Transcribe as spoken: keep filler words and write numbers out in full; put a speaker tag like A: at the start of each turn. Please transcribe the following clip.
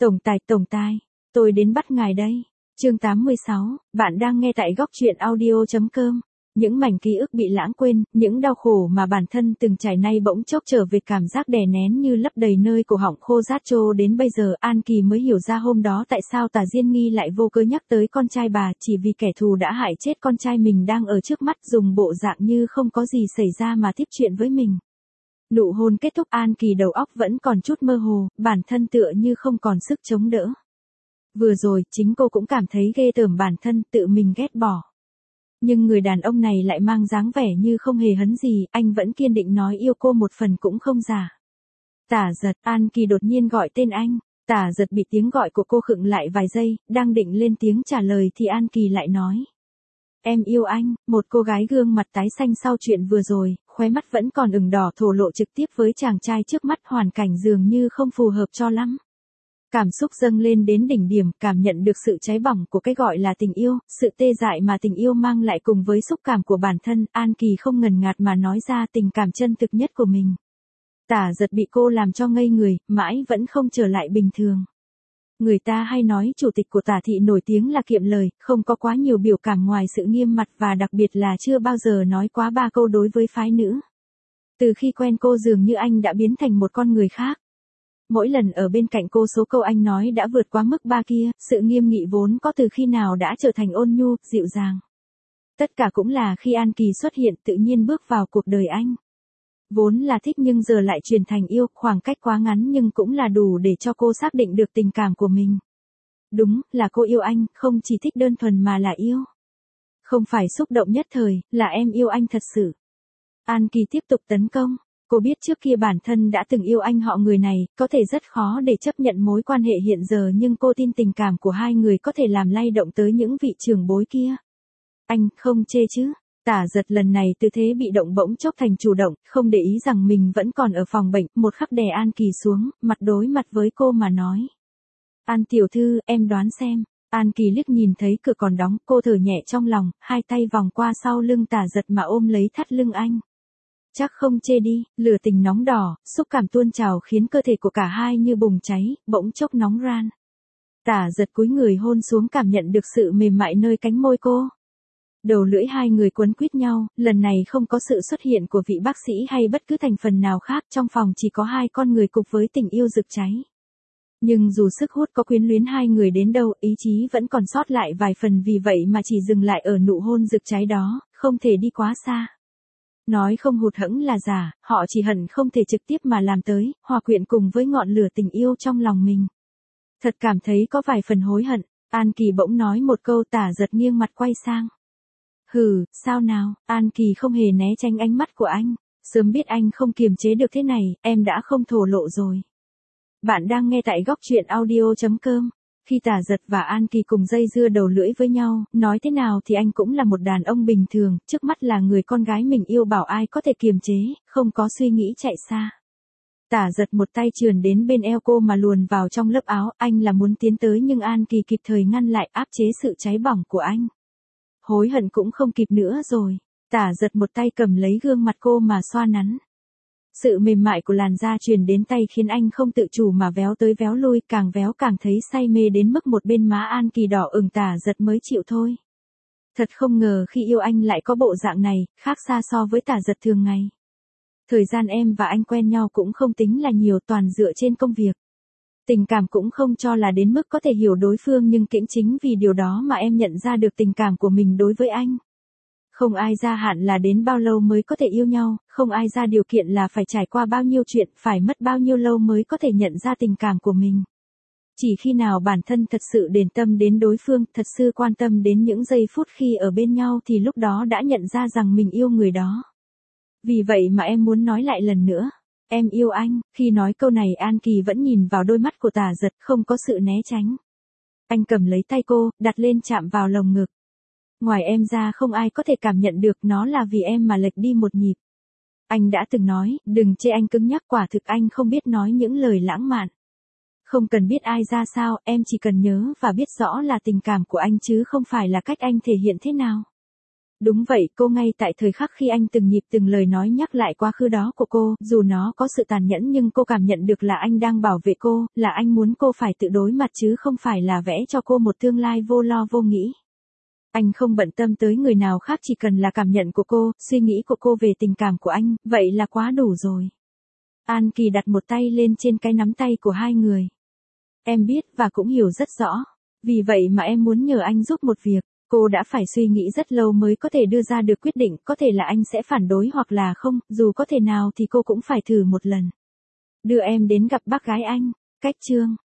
A: Tổng tài, tổng tài, tôi đến bắt ngài đây. Chương tám mươi sáu, bạn đang nghe tại góc truyện audio chấm com. Những mảnh ký ức bị lãng quên, những đau khổ mà bản thân từng trải nay bỗng chốc trở về, cảm giác đè nén như lấp đầy nơi cổ họng khô rát trô. Đến bây giờ An Kỳ mới hiểu ra hôm đó tại sao Tả Diên Nghi lại vô cớ nhắc tới con trai bà, chỉ vì kẻ thù đã hại chết con trai mình đang ở trước mắt, dùng bộ dạng như không có gì xảy ra mà tiếp chuyện với mình. Nụ hôn kết thúc, An Kỳ đầu óc vẫn còn chút mơ hồ, bản thân tựa như không còn sức chống đỡ. Vừa rồi, chính cô cũng cảm thấy ghê tởm bản thân, tự mình ghét bỏ. Nhưng người đàn ông này lại mang dáng vẻ như không hề hấn gì, anh vẫn kiên định nói yêu cô một phần cũng không giả. Tả Giật, An Kỳ đột nhiên gọi tên anh. Tả Giật bị tiếng gọi của cô khựng lại vài giây, đang định lên tiếng trả lời thì An Kỳ lại nói. Em yêu anh. Một cô gái gương mặt tái xanh sau chuyện vừa rồi, khóe mắt vẫn còn ửng đỏ thổ lộ trực tiếp với chàng trai trước mắt, hoàn cảnh dường như không phù hợp cho lắm. Cảm xúc dâng lên đến đỉnh điểm, cảm nhận được sự cháy bỏng của cái gọi là tình yêu, sự tê dại mà tình yêu mang lại cùng với xúc cảm của bản thân, An Kỳ không ngần ngại mà nói ra tình cảm chân thực nhất của mình. Tả Giật bị cô làm cho ngây người, mãi vẫn không trở lại bình thường. Người ta hay nói chủ tịch của Tả thị nổi tiếng là kiệm lời, không có quá nhiều biểu cảm ngoài sự nghiêm mặt, và đặc biệt là chưa bao giờ nói quá ba câu đối với phái nữ. Từ khi quen cô dường như anh đã biến thành một con người khác. Mỗi lần ở bên cạnh cô số câu anh nói đã vượt quá mức ba kia, sự nghiêm nghị vốn có từ khi nào đã trở thành ôn nhu, dịu dàng. Tất cả cũng là khi An Kỳ xuất hiện tự nhiên bước vào cuộc đời anh. Vốn là thích nhưng giờ lại chuyển thành yêu, khoảng cách quá ngắn nhưng cũng là đủ để cho cô xác định được tình cảm của mình. Đúng, là cô yêu anh, không chỉ thích đơn thuần mà là yêu. Không phải xúc động nhất thời, là em yêu anh thật sự. An Kỳ tiếp tục tấn công. Cô biết trước kia bản thân đã từng yêu anh họ người này, có thể rất khó để chấp nhận mối quan hệ hiện giờ, nhưng cô tin tình cảm của hai người có thể làm lay động tới những vị trưởng bối kia. Anh không chê chứ? Tả Giật lần này tư thế bị động bỗng chốc thành chủ động, không để ý rằng mình vẫn còn ở phòng bệnh, một khắc đè An Kỳ xuống, mặt đối mặt với cô mà nói. An tiểu thư, em đoán xem. An Kỳ liếc nhìn thấy cửa còn đóng, cô thở nhẹ trong lòng, hai tay vòng qua sau lưng Tả Giật mà ôm lấy thắt lưng anh. Chắc không chê đi. Lửa tình nóng đỏ, xúc cảm tuôn trào khiến cơ thể của cả hai như bùng cháy, bỗng chốc nóng ran. Tả Giật cúi người hôn xuống, cảm nhận được sự mềm mại nơi cánh môi cô. Đầu lưỡi hai người quấn quýt nhau, lần này không có sự xuất hiện của vị bác sĩ hay bất cứ thành phần nào khác, trong phòng chỉ có hai con người cục với tình yêu rực cháy. Nhưng dù sức hút có quyến luyến hai người đến đâu, ý chí vẫn còn sót lại vài phần, vì vậy mà chỉ dừng lại ở nụ hôn rực cháy đó, không thể đi quá xa. Nói không hụt hẫng là giả, họ chỉ hận không thể trực tiếp mà làm tới, hòa quyện cùng với ngọn lửa tình yêu trong lòng mình. Thật cảm thấy có vài phần hối hận, An Kỳ bỗng nói một câu. Tả Giật nghiêng mặt quay sang. Hừ, sao nào? An Kỳ không hề né tránh ánh mắt của anh. Sớm biết anh không kiềm chế được thế này, em đã không thổ lộ rồi. Bạn đang nghe tại góc truyện audio chấm com. Khi Tả Giật và An Kỳ cùng dây dưa đầu lưỡi với nhau, nói thế nào thì anh cũng là một đàn ông bình thường, trước mắt là người con gái mình yêu, bảo ai có thể kiềm chế, không có suy nghĩ chạy xa. Tả Giật một tay trườn đến bên eo cô mà luồn vào trong lớp áo, anh là muốn tiến tới nhưng An Kỳ kịp thời ngăn lại, áp chế sự cháy bỏng của anh. Hối hận cũng không kịp nữa rồi. Tả Giật một tay cầm lấy gương mặt cô mà xoa nắn. Sự mềm mại của làn da truyền đến tay khiến anh không tự chủ mà véo tới véo lui, càng véo càng thấy say mê đến mức một bên má An Kỳ đỏ ửng. Tả Giật mới chịu thôi. Thật không ngờ khi yêu anh lại có bộ dạng này, khác xa so với Tả Giật thường ngày. Thời gian em và anh quen nhau cũng không tính là nhiều, toàn dựa trên công việc. Tình cảm cũng không cho là đến mức có thể hiểu đối phương, nhưng cũng chính vì điều đó mà em nhận ra được tình cảm của mình đối với anh. Không ai gia hạn là đến bao lâu mới có thể yêu nhau, không ai ra điều kiện là phải trải qua bao nhiêu chuyện, phải mất bao nhiêu lâu mới có thể nhận ra tình cảm của mình. Chỉ khi nào bản thân thật sự để tâm đến đối phương, thật sự quan tâm đến những giây phút khi ở bên nhau thì lúc đó đã nhận ra rằng mình yêu người đó. Vì vậy mà em muốn nói lại lần nữa. Em yêu anh. Khi nói câu này An Kỳ vẫn nhìn vào đôi mắt của Tả Giật, không có sự né tránh. Anh cầm lấy tay cô, đặt lên chạm vào lồng ngực. Ngoài em ra không ai có thể cảm nhận được, nó là vì em mà lệch đi một nhịp. Anh đã từng nói, đừng chê anh cứng nhắc, quả thực anh không biết nói những lời lãng mạn. Không cần biết ai ra sao, em chỉ cần nhớ và biết rõ là tình cảm của anh chứ không phải là cách anh thể hiện thế nào. Đúng vậy, cô ngay tại thời khắc khi anh từng nhịp từng lời nói nhắc lại quá khứ đó của cô, dù nó có sự tàn nhẫn nhưng cô cảm nhận được là anh đang bảo vệ cô, là anh muốn cô phải tự đối mặt chứ không phải là vẽ cho cô một tương lai vô lo vô nghĩ. Anh không bận tâm tới người nào khác, chỉ cần là cảm nhận của cô, suy nghĩ của cô về tình cảm của anh, vậy là quá đủ rồi. An Kỳ đặt một tay lên trên cái nắm tay của hai người. Em biết và cũng hiểu rất rõ. Vì vậy mà em muốn nhờ anh giúp một việc. Cô đã phải suy nghĩ rất lâu mới có thể đưa ra được quyết định, có thể là anh sẽ phản đối hoặc là không, dù có thể nào thì cô cũng phải thử một lần. Đưa em đến gặp bác gái anh. Cách chương